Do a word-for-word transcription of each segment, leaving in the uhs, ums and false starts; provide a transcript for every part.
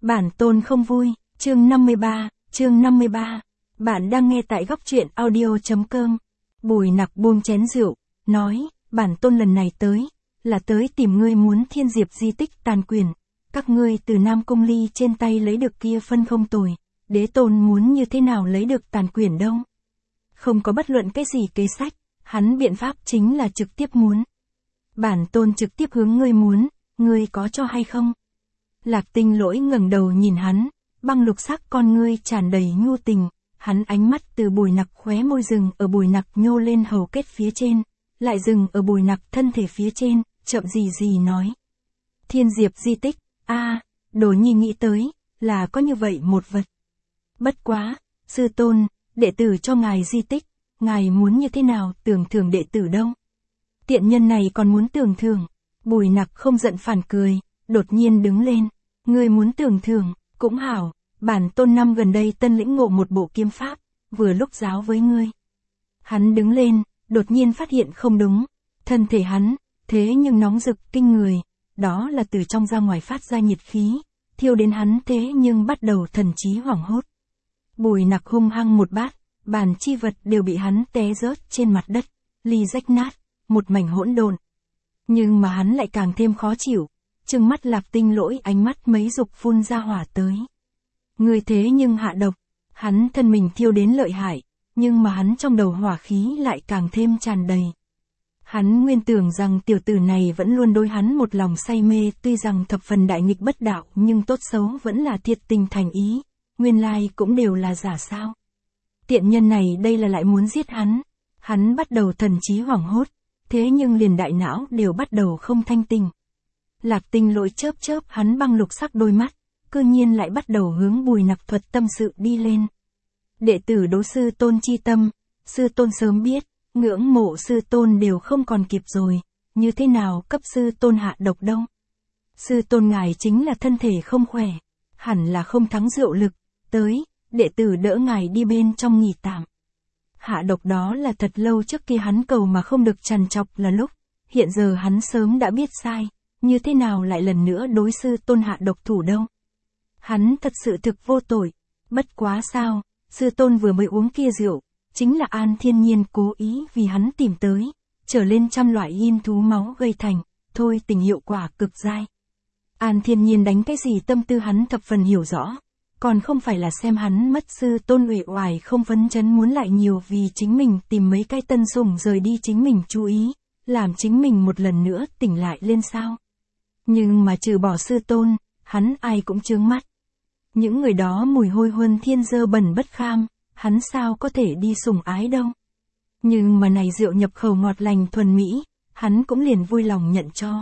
Bản tôn không vui, chương năm mươi ba, chương năm mươi ba. Bạn đang nghe tại góc truyện audio.com. Bùi Nặc buông chén rượu, nói, bản tôn lần này tới, là tới tìm ngươi muốn Thiên Diệp di tích tàn quyền. Các ngươi từ Nam Cung Ly trên tay lấy được kia phân không tồi, đế tôn muốn như thế nào lấy được tàn quyền đâu. Không có bất luận cái gì kế sách, hắn biện pháp chính là trực tiếp muốn. Bản tôn trực tiếp hướng ngươi muốn, ngươi có cho hay không? Lạc Tinh Lỗi ngẩng đầu nhìn hắn, băng lục sắc con ngươi tràn đầy nhu tình, hắn ánh mắt từ Bùi Nặc khóe môi dừng ở Bùi Nặc nhô lên hầu kết phía trên, lại dừng ở Bùi Nặc thân thể phía trên, chậm gì gì nói. Thiên Diệp di tích, a, à, Đồ Nhi nghĩ tới, là có như vậy một vật. Bất quá, sư tôn, đệ tử cho ngài di tích, ngài muốn như thế nào tưởng thưởng đệ tử đâu? Tiện nhân này còn muốn tưởng thưởng. Bùi Nặc không giận phản cười, đột nhiên đứng lên. Ngươi muốn tưởng thưởng, cũng hảo, bản tôn năm gần đây tân lĩnh ngộ một bộ kiếm pháp, vừa lúc giáo với ngươi. Hắn đứng lên, đột nhiên phát hiện không đúng, thân thể hắn, thế nhưng nóng rực kinh người, đó là từ trong ra ngoài phát ra nhiệt khí, thiêu đến hắn thế nhưng bắt đầu thần trí hoảng hốt. Bùi Nặc hung hăng một bát, bàn chi vật đều bị hắn té rớt trên mặt đất, ly rách nát, một mảnh hỗn độn. Nhưng mà hắn lại càng thêm khó chịu, trừng mắt Lạc Tinh Lỗi ánh mắt mấy dục phun ra hỏa tới. Người thế nhưng hạ độc, hắn thân mình thiêu đến lợi hại, nhưng mà hắn trong đầu hỏa khí lại càng thêm tràn đầy. Hắn nguyên tưởng rằng tiểu tử này vẫn luôn đối hắn một lòng say mê, tuy rằng thập phần đại nghịch bất đạo nhưng tốt xấu vẫn là thiệt tình thành ý, nguyên lai cũng đều là giả sao. Tiện nhân này đây là lại muốn giết hắn, hắn bắt đầu thần trí hoảng hốt, thế nhưng liền đại não đều bắt đầu không thanh tình. Lạc Tinh Lỗi chớp chớp hắn băng lục sắc đôi mắt, cư nhiên lại bắt đầu hướng Bùi Nặc thuật tâm sự đi lên. Đệ tử đố sư tôn chi tâm, sư tôn sớm biết, ngưỡng mộ sư tôn đều không còn kịp rồi, như thế nào cấp sư tôn hạ độc đâu. Sư tôn ngài chính là thân thể không khỏe, hẳn là không thắng rượu lực, tới, đệ tử đỡ ngài đi bên trong nghỉ tạm. Hạ độc đó là thật lâu trước kia hắn cầu mà không được trằn trọc là lúc, hiện giờ hắn sớm đã biết sai, như thế nào lại lần nữa đối sư tôn hạ độc thủ đâu. Hắn thật sự thực vô tội, bất quá sao, sư tôn vừa mới uống kia rượu, chính là An Thiên Nhiên cố ý vì hắn tìm tới, trở lên trăm loại yin thú máu gây thành, thôi tình hiệu quả cực dai. An Thiên Nhiên đánh cái gì tâm tư hắn thập phần hiểu rõ, còn không phải là xem hắn mất sư tôn uể oải không phấn chấn muốn lại nhiều vì chính mình tìm mấy cái tân sủng rời đi chính mình chú ý, làm chính mình một lần nữa tỉnh lại lên sao. Nhưng mà trừ bỏ sư tôn, hắn ai cũng chướng mắt. Những người đó mùi hôi huân thiên dơ bẩn bất kham, hắn sao có thể đi sủng ái đâu. Nhưng mà này rượu nhập khẩu ngọt lành thuần mỹ, hắn cũng liền vui lòng nhận cho.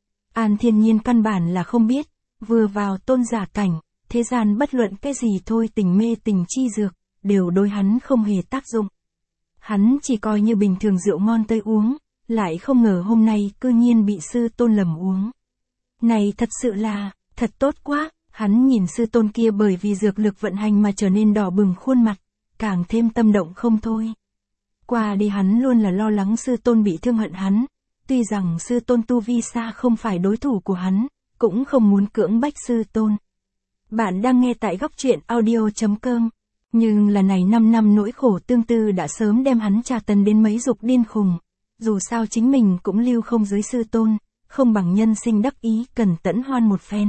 An Thiên Nhiên căn bản là không biết, vừa vào tôn giả cảnh, thế gian bất luận cái gì thôi tình mê tình chi dược, đều đối hắn không hề tác dụng. Hắn chỉ coi như bình thường rượu ngon tươi uống, lại không ngờ hôm nay cư nhiên bị sư tôn lầm uống. Này thật sự là, thật tốt quá, hắn nhìn sư tôn kia bởi vì dược lực vận hành mà trở nên đỏ bừng khuôn mặt, càng thêm tâm động không thôi. Qua đi hắn luôn là lo lắng sư tôn bị thương hận hắn, tuy rằng sư tôn tu vi xa không phải đối thủ của hắn, cũng không muốn cưỡng bách sư tôn. Bạn đang nghe tại góc truyện audio.com, nhưng là này năm năm nỗi khổ tương tư đã sớm đem hắn tra tấn đến mấy dục điên khùng, dù sao chính mình cũng lưu không dưới sư tôn, không bằng nhân sinh đắc ý cần tẫn hoan một phen.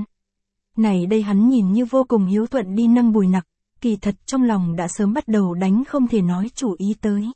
Này đây hắn nhìn như vô cùng hiếu thuận đi nâng Bùi Nặc, kỳ thật trong lòng đã sớm bắt đầu đánh không thể nói chủ ý tới.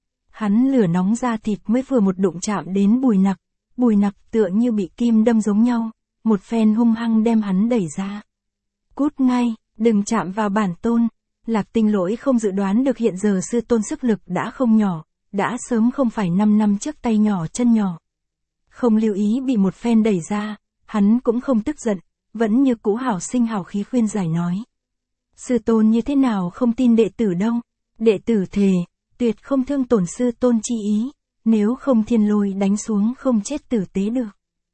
Hắn lửa nóng da thịt mới vừa một đụng chạm đến Bùi Nặc, Bùi Nặc tựa như bị kim đâm giống nhau, một phen hung hăng đem hắn đẩy ra. Cút ngay, đừng chạm vào bản tôn. Lạc Tinh Lỗi không dự đoán được hiện giờ sư tôn sức lực đã không nhỏ, đã sớm không phải năm năm trước tay nhỏ chân nhỏ. Không lưu ý bị một phen đẩy ra, hắn cũng không tức giận, vẫn như cũ hảo sinh hảo khí khuyên giải nói. Sư tôn như thế nào không tin đệ tử đâu, đệ tử thề, tuyệt không thương tổn sư tôn chi ý, nếu không thiên lôi đánh xuống không chết tử tế được.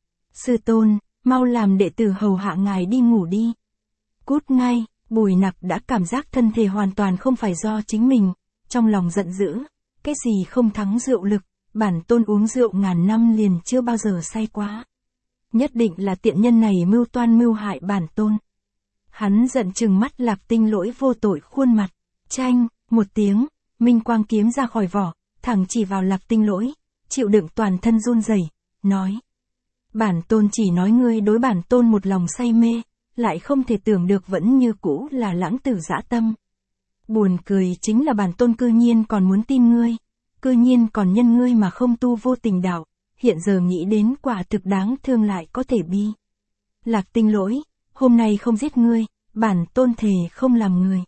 Sư tôn, mau làm đệ tử hầu hạ ngài đi ngủ đi. Cút ngay, Bùi Nặc đã cảm giác thân thể hoàn toàn không phải do chính mình, trong lòng giận dữ, cái gì không thắng rượu lực, bản tôn uống rượu ngàn năm liền chưa bao giờ say quá. Nhất định là tiện nhân này mưu toan mưu hại bản tôn. Hắn giận trừng mắt Lạc Tinh Lỗi vô tội khuôn mặt. Chanh, một tiếng, minh quang kiếm ra khỏi vỏ, thẳng chỉ vào Lạc Tinh Lỗi, chịu đựng toàn thân run rẩy, nói. Bản tôn chỉ nói ngươi đối bản tôn một lòng say mê, lại không thể tưởng được vẫn như cũ là lãng tử dã tâm. Buồn cười chính là bản tôn cư nhiên còn muốn tin ngươi, cư nhiên còn nhân ngươi mà không tu vô tình đạo, hiện giờ nghĩ đến quả thực đáng thương lại có thể bi. Lạc Tinh Lỗi, hôm nay không giết ngươi, bản tôn thề không làm người.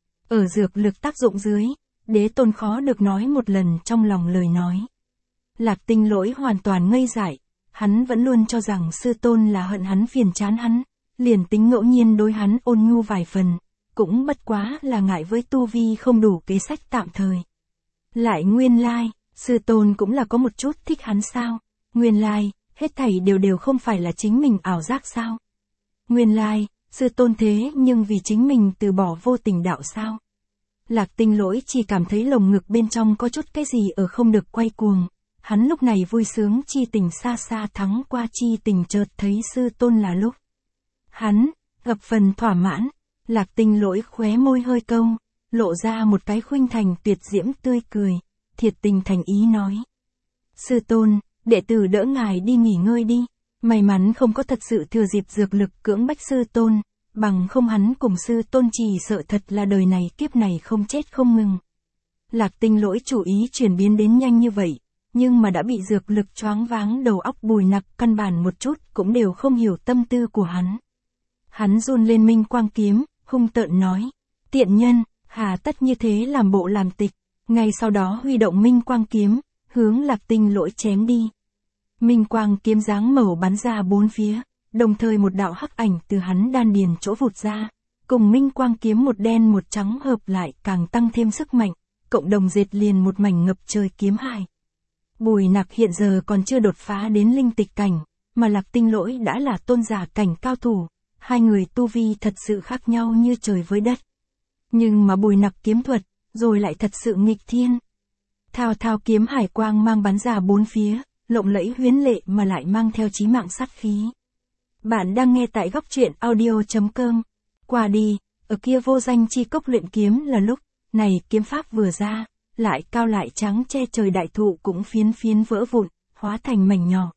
Ở dược lực tác dụng dưới, đế tôn khó được nói một lần trong lòng lời nói. Lạc Tinh Lỗi hoàn toàn ngây dại, hắn vẫn luôn cho rằng sư tôn là hận hắn phiền chán hắn, liền tính ngẫu nhiên đối hắn ôn nhu vài phần, cũng bất quá là ngại với tu vi không đủ kế sách tạm thời. Lại nguyên lai, sư tôn cũng là có một chút thích hắn sao? Nguyên lai, hết thảy đều đều không phải là chính mình ảo giác sao? Nguyên lai, sư tôn thế nhưng vì chính mình từ bỏ vô tình đạo sao? Lạc Tinh Lỗi chỉ cảm thấy lồng ngực bên trong có chút cái gì ở không được quay cuồng. Hắn lúc này vui sướng chi tình xa xa thắng qua chi tình chợt thấy sư tôn là lúc. Hắn, gặp phần thỏa mãn, Lạc Tinh Lỗi khóe môi hơi cong, lộ ra một cái khuynh thành tuyệt diễm tươi cười, thiệt tình thành ý nói. Sư tôn, đệ tử đỡ ngài đi nghỉ ngơi đi, may mắn không có thật sự thừa dịp dược lực cưỡng bách sư tôn, bằng không hắn cùng sư tôn chỉ sợ thật là đời này kiếp này không chết không ngừng. Lạc Tinh Lỗi chủ ý chuyển biến đến nhanh như vậy, nhưng mà đã bị dược lực choáng váng đầu óc Bùi Nặc căn bản một chút cũng đều không hiểu tâm tư của hắn. Hắn run lên minh quang kiếm, hung tợn nói, tiện nhân, hà tất như thế làm bộ làm tịch, ngay sau đó huy động minh quang kiếm, hướng Lạc Tinh Lỗi chém đi. Minh quang kiếm dáng màu bắn ra bốn phía, đồng thời một đạo hắc ảnh từ hắn đan điền chỗ vụt ra, cùng minh quang kiếm một đen một trắng hợp lại càng tăng thêm sức mạnh, cộng đồng dệt liền một mảnh ngập trời kiếm hải. Bùi Nặc hiện giờ còn chưa đột phá đến linh tịch cảnh, mà Lạc Tinh Lỗi đã là tôn giả cảnh cao thủ, hai người tu vi thật sự khác nhau như trời với đất. Nhưng mà Bùi Nặc kiếm thuật, rồi lại thật sự nghịch thiên. Thao thao kiếm hải quang mang bắn ra bốn phía, lộng lẫy huyến lệ mà lại mang theo chí mạng sát khí. Bạn đang nghe tại góc truyện audio chấm com. Qua đi, ở kia vô danh chi cốc luyện kiếm là lúc, này kiếm pháp vừa ra, lại cao lại trắng che trời đại thụ cũng phiến phiến vỡ vụn, hóa thành mảnh nhỏ.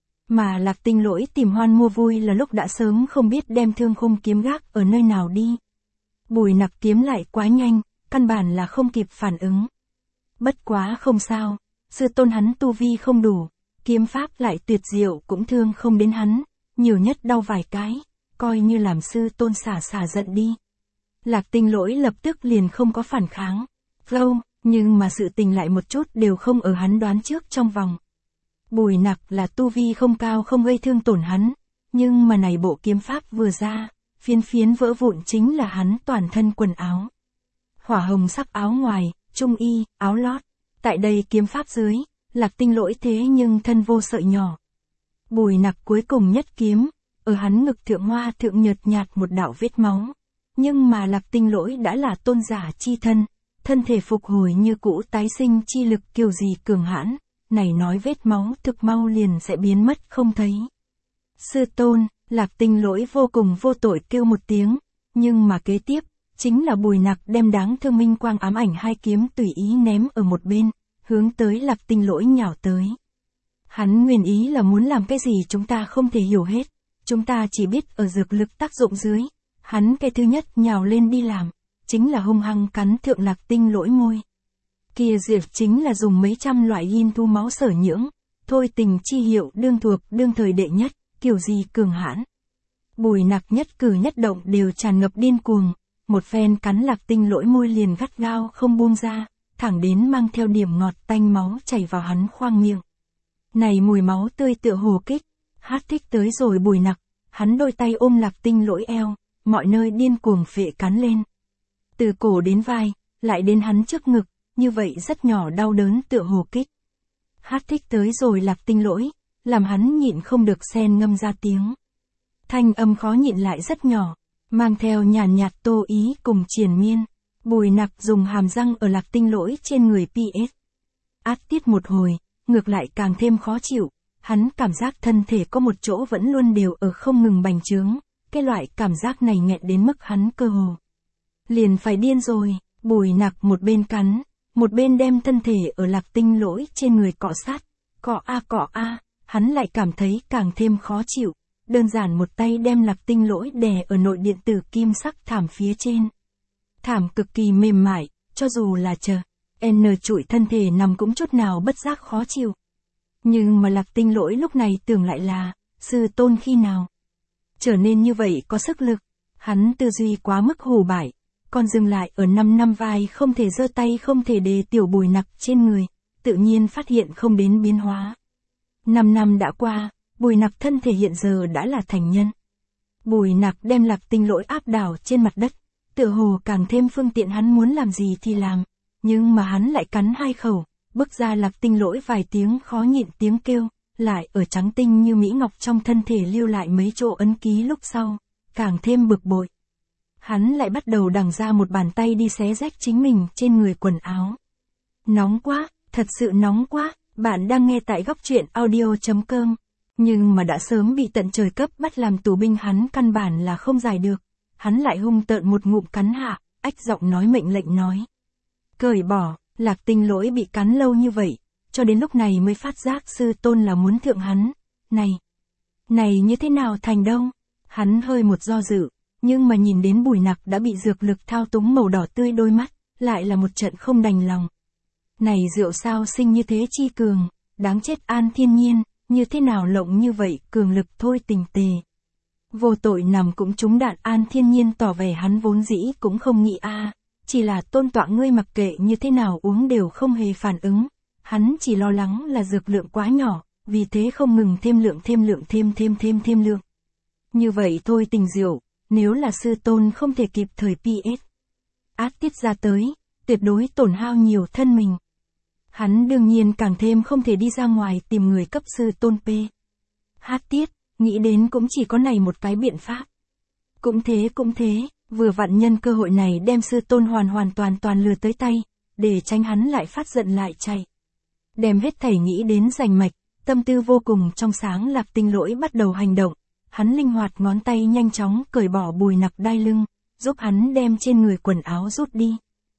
Mà Lạc Tinh Lỗi tìm hoan mua vui là lúc đã sớm không biết đem thương khung kiếm gác ở nơi nào đi. Bùi Nặc kiếm lại quá nhanh, căn bản là không kịp phản ứng. Bất quá không sao, sư tôn hắn tu vi không đủ, kiếm pháp lại tuyệt diệu cũng thương không đến hắn, nhiều nhất đau vài cái, coi như làm sư tôn xả xả giận đi. Lạc Tinh Lỗi lập tức liền không có phản kháng. Vô, nhưng mà sự tình lại một chút đều không ở hắn đoán trước trong vòng. Bùi Nặc là tu vi không cao không gây thương tổn hắn, nhưng mà này bộ kiếm pháp vừa ra, phiến phiến vỡ vụn chính là hắn toàn thân quần áo. Hỏa hồng sắc áo ngoài, trung y, áo lót, tại đây kiếm pháp dưới, Lạc Tinh Lỗi thế nhưng thân vô sợi nhỏ. Bùi Nặc cuối cùng nhất kiếm, ở hắn ngực thượng hoa thượng nhợt nhạt một đạo vết máu. Nhưng mà Lạc Tinh Lỗi đã là tôn giả chi thân, thân thể phục hồi như cũ tái sinh chi lực kiểu gì cường hãn, này nói vết máu thực mau liền sẽ biến mất không thấy. Sư tôn, Lạc Tinh Lỗi vô cùng vô tội kêu một tiếng, nhưng mà kế tiếp, chính là Bùi Nặc đem đáng thương minh quang ám ảnh hai kiếm tùy ý ném ở một bên, hướng tới Lạc Tinh Lỗi nhào tới. Hắn nguyên ý là muốn làm cái gì chúng ta không thể hiểu hết, chúng ta chỉ biết ở dược lực tác dụng dưới, hắn cái thứ nhất nhào lên đi làm, chính là hung hăng cắn thượng Lạc Tinh Lỗi môi. Kia dược chính là dùng mấy trăm loại yin thu máu sở nhưỡng, thôi tình chi hiệu đương thuộc đương thời đệ nhất, kiểu gì cường hãn. Bùi Nặc nhất cử nhất động đều tràn ngập điên cuồng, một phen cắn Lạc Tinh Lỗi môi liền gắt gao không buông ra, thẳng đến mang theo điểm ngọt tanh máu chảy vào hắn khoang miệng. Này mùi máu tươi tựa hồ kích, hát thích tới rồi Bùi Nặc, hắn đôi tay ôm Lạc Tinh Lỗi eo, mọi nơi điên cuồng phệ cắn lên. Từ cổ đến vai, lại đến hắn trước ngực, như vậy rất nhỏ đau đớn tựa hồ kích. Hát thích tới rồi Lạc Tinh Lỗi, làm hắn nhịn không được xen ngâm ra tiếng. Thanh âm khó nhịn lại rất nhỏ, mang theo nhàn nhạt tô ý cùng triền miên. Bùi Nặc dùng hàm răng ở Lạc Tinh Lỗi trên người pê ét. Át tiết một hồi, ngược lại càng thêm khó chịu, hắn cảm giác thân thể có một chỗ vẫn luôn đều ở không ngừng bành trướng, cái loại cảm giác này nghẹn đến mức hắn cơ hồ liền phải điên rồi. Bùi Nặc một bên cắn, một bên đem thân thể ở Lạc Tinh Lỗi trên người cọ sát, cọ a cọ a, hắn lại cảm thấy càng thêm khó chịu, đơn giản một tay đem Lạc Tinh Lỗi đè ở nội điện tử kim sắc thảm phía trên. Thảm cực kỳ mềm mại, cho dù là chờ N trụi thân thể nằm cũng chút nào bất giác khó chịu. Nhưng mà Lạc Tinh Lỗi lúc này tưởng lại là, sư tôn khi nào trở nên như vậy có sức lực, hắn tư duy quá mức hù bại, còn dừng lại ở năm năm vai không thể giơ tay không thể đề tiểu Bùi Nặc trên người, tự nhiên phát hiện không đến biến hóa. Năm năm đã qua, Bùi Nặc thân thể hiện giờ đã là thành nhân. Bùi Nặc đem Lạc Tinh Lỗi áp đảo trên mặt đất, tựa hồ càng thêm phương tiện hắn muốn làm gì thì làm, nhưng mà hắn lại cắn hai khẩu, bức ra Lạc Tinh Lỗi vài tiếng khó nhịn tiếng kêu, lại ở trắng tinh như mỹ ngọc trong thân thể lưu lại mấy chỗ ấn ký lúc sau, càng thêm bực bội. Hắn lại bắt đầu đằng ra một bàn tay đi xé rách chính mình trên người quần áo. Nóng quá, thật sự nóng quá, bạn đang nghe tại góc truyện audio chấm com. Nhưng mà đã sớm bị tận trời cấp bắt làm tù binh hắn căn bản là không giải được. Hắn lại hung tợn một ngụm cắn hạ, ách giọng nói mệnh lệnh nói. Cởi bỏ, Lạc Tinh Lỗi bị cắn lâu như vậy, cho đến lúc này mới phát giác sư tôn là muốn thượng hắn. Này, này như thế nào thành đâu? Hắn hơi một do dự, nhưng mà nhìn đến Bùi Nặc đã bị dược lực thao túng màu đỏ tươi đôi mắt, lại là một trận không đành lòng. Này rượu sao sinh như thế chi cường, đáng chết An Thiên Nhiên, như thế nào lộng như vậy, cường lực thôi tình tề. Vô tội nằm cũng trúng đạn. An Thiên Nhiên tỏ vẻ hắn vốn dĩ cũng không nghĩ a, chỉ là tôn tọa ngươi mặc kệ như thế nào uống đều không hề phản ứng, hắn chỉ lo lắng là dược lượng quá nhỏ, vì thế không ngừng thêm lượng thêm lượng thêm thêm thêm thêm lượng. Như vậy thôi tình rượu, nếu là sư tôn không thể kịp thời pê ét át tiết ra tới, tuyệt đối tổn hao nhiều thân mình. Hắn đương nhiên càng thêm không thể đi ra ngoài tìm người cấp sư tôn P. Hát tiết, nghĩ đến cũng chỉ có này một cái biện pháp. Cũng thế cũng thế, vừa vặn nhân cơ hội này đem sư tôn hoàn hoàn toàn toàn lừa tới tay, để tránh hắn lại phát giận lại chạy. Đem hết thảy nghĩ đến rành mạch, tâm tư vô cùng trong sáng. Lạc Tinh Lỗi bắt đầu hành động, hắn linh hoạt ngón tay nhanh chóng cởi bỏ Bùi Nặc đai lưng, giúp hắn đem trên người quần áo rút đi.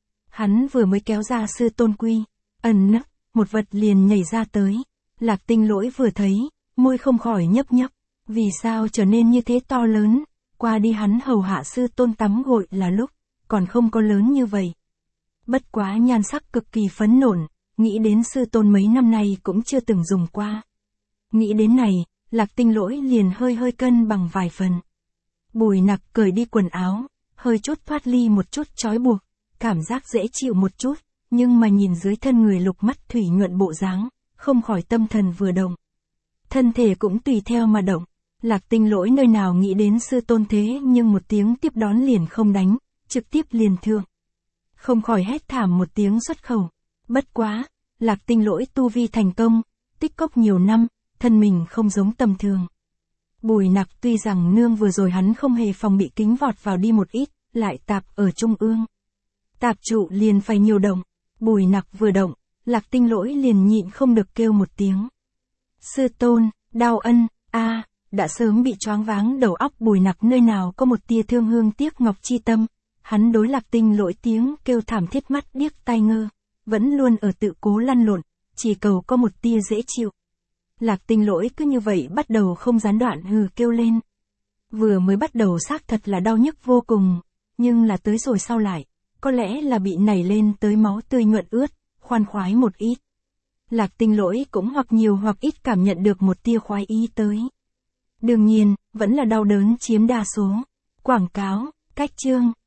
Hắn vừa mới kéo ra sư tôn quy, ẩn nấp, một vật liền nhảy ra tới. Lạc Tinh Lỗi vừa thấy, môi không khỏi nhấp nhấp, vì sao trở nên như thế to lớn, qua đi hắn hầu hạ sư tôn tắm gội là lúc, còn không có lớn như vậy. Bất quá nhan sắc cực kỳ phấn nổn, nghĩ đến sư tôn mấy năm nay cũng chưa từng dùng qua. Nghĩ đến này, Lạc Tinh Lỗi liền hơi hơi cân bằng vài phần. Bùi Nặc cởi đi quần áo, hơi chút thoát ly một chút trói buộc, cảm giác dễ chịu một chút, nhưng mà nhìn dưới thân người lục mắt thủy nhuận bộ dáng, không khỏi tâm thần vừa động. Thân thể cũng tùy theo mà động. Lạc Tinh Lỗi nơi nào nghĩ đến sư tôn thế nhưng một tiếng tiếp đón liền không đánh, trực tiếp liền thượng. Không khỏi hét thảm một tiếng xuất khẩu. Bất quá, Lạc Tinh Lỗi tu vi thành công, tích cóp nhiều năm, thân mình không giống tầm thường. Bùi Nặc tuy rằng nương vừa rồi hắn không hề phòng bị kính vọt vào đi một ít, lại tạp ở trung ương. Tạp trụ liền phải nhiều động, Bùi Nặc vừa động, Lạc Tinh Lỗi liền nhịn không được kêu một tiếng. Sư tôn, đau ân, a, đã sớm bị choáng váng đầu óc. Bùi Nặc nơi nào có một tia thương hương tiếc ngọc chi tâm, hắn đối Lạc Tinh Lỗi tiếng kêu thảm thiết mắt điếc tai ngơ, vẫn luôn ở tự cố lăn lộn, chỉ cầu có một tia dễ chịu. Lạc Tinh Lỗi cứ như vậy bắt đầu không gián đoạn hừ kêu lên. Vừa mới bắt đầu xác thật là đau nhức vô cùng, nhưng là tới rồi sau lại, có lẽ là bị nảy lên tới máu tươi nhuận ướt, khoan khoái một ít. Lạc Tinh Lỗi cũng hoặc nhiều hoặc ít cảm nhận được một tia khoái ý tới. Đương nhiên, vẫn là đau đớn chiếm đa số. Quảng cáo, cách chương.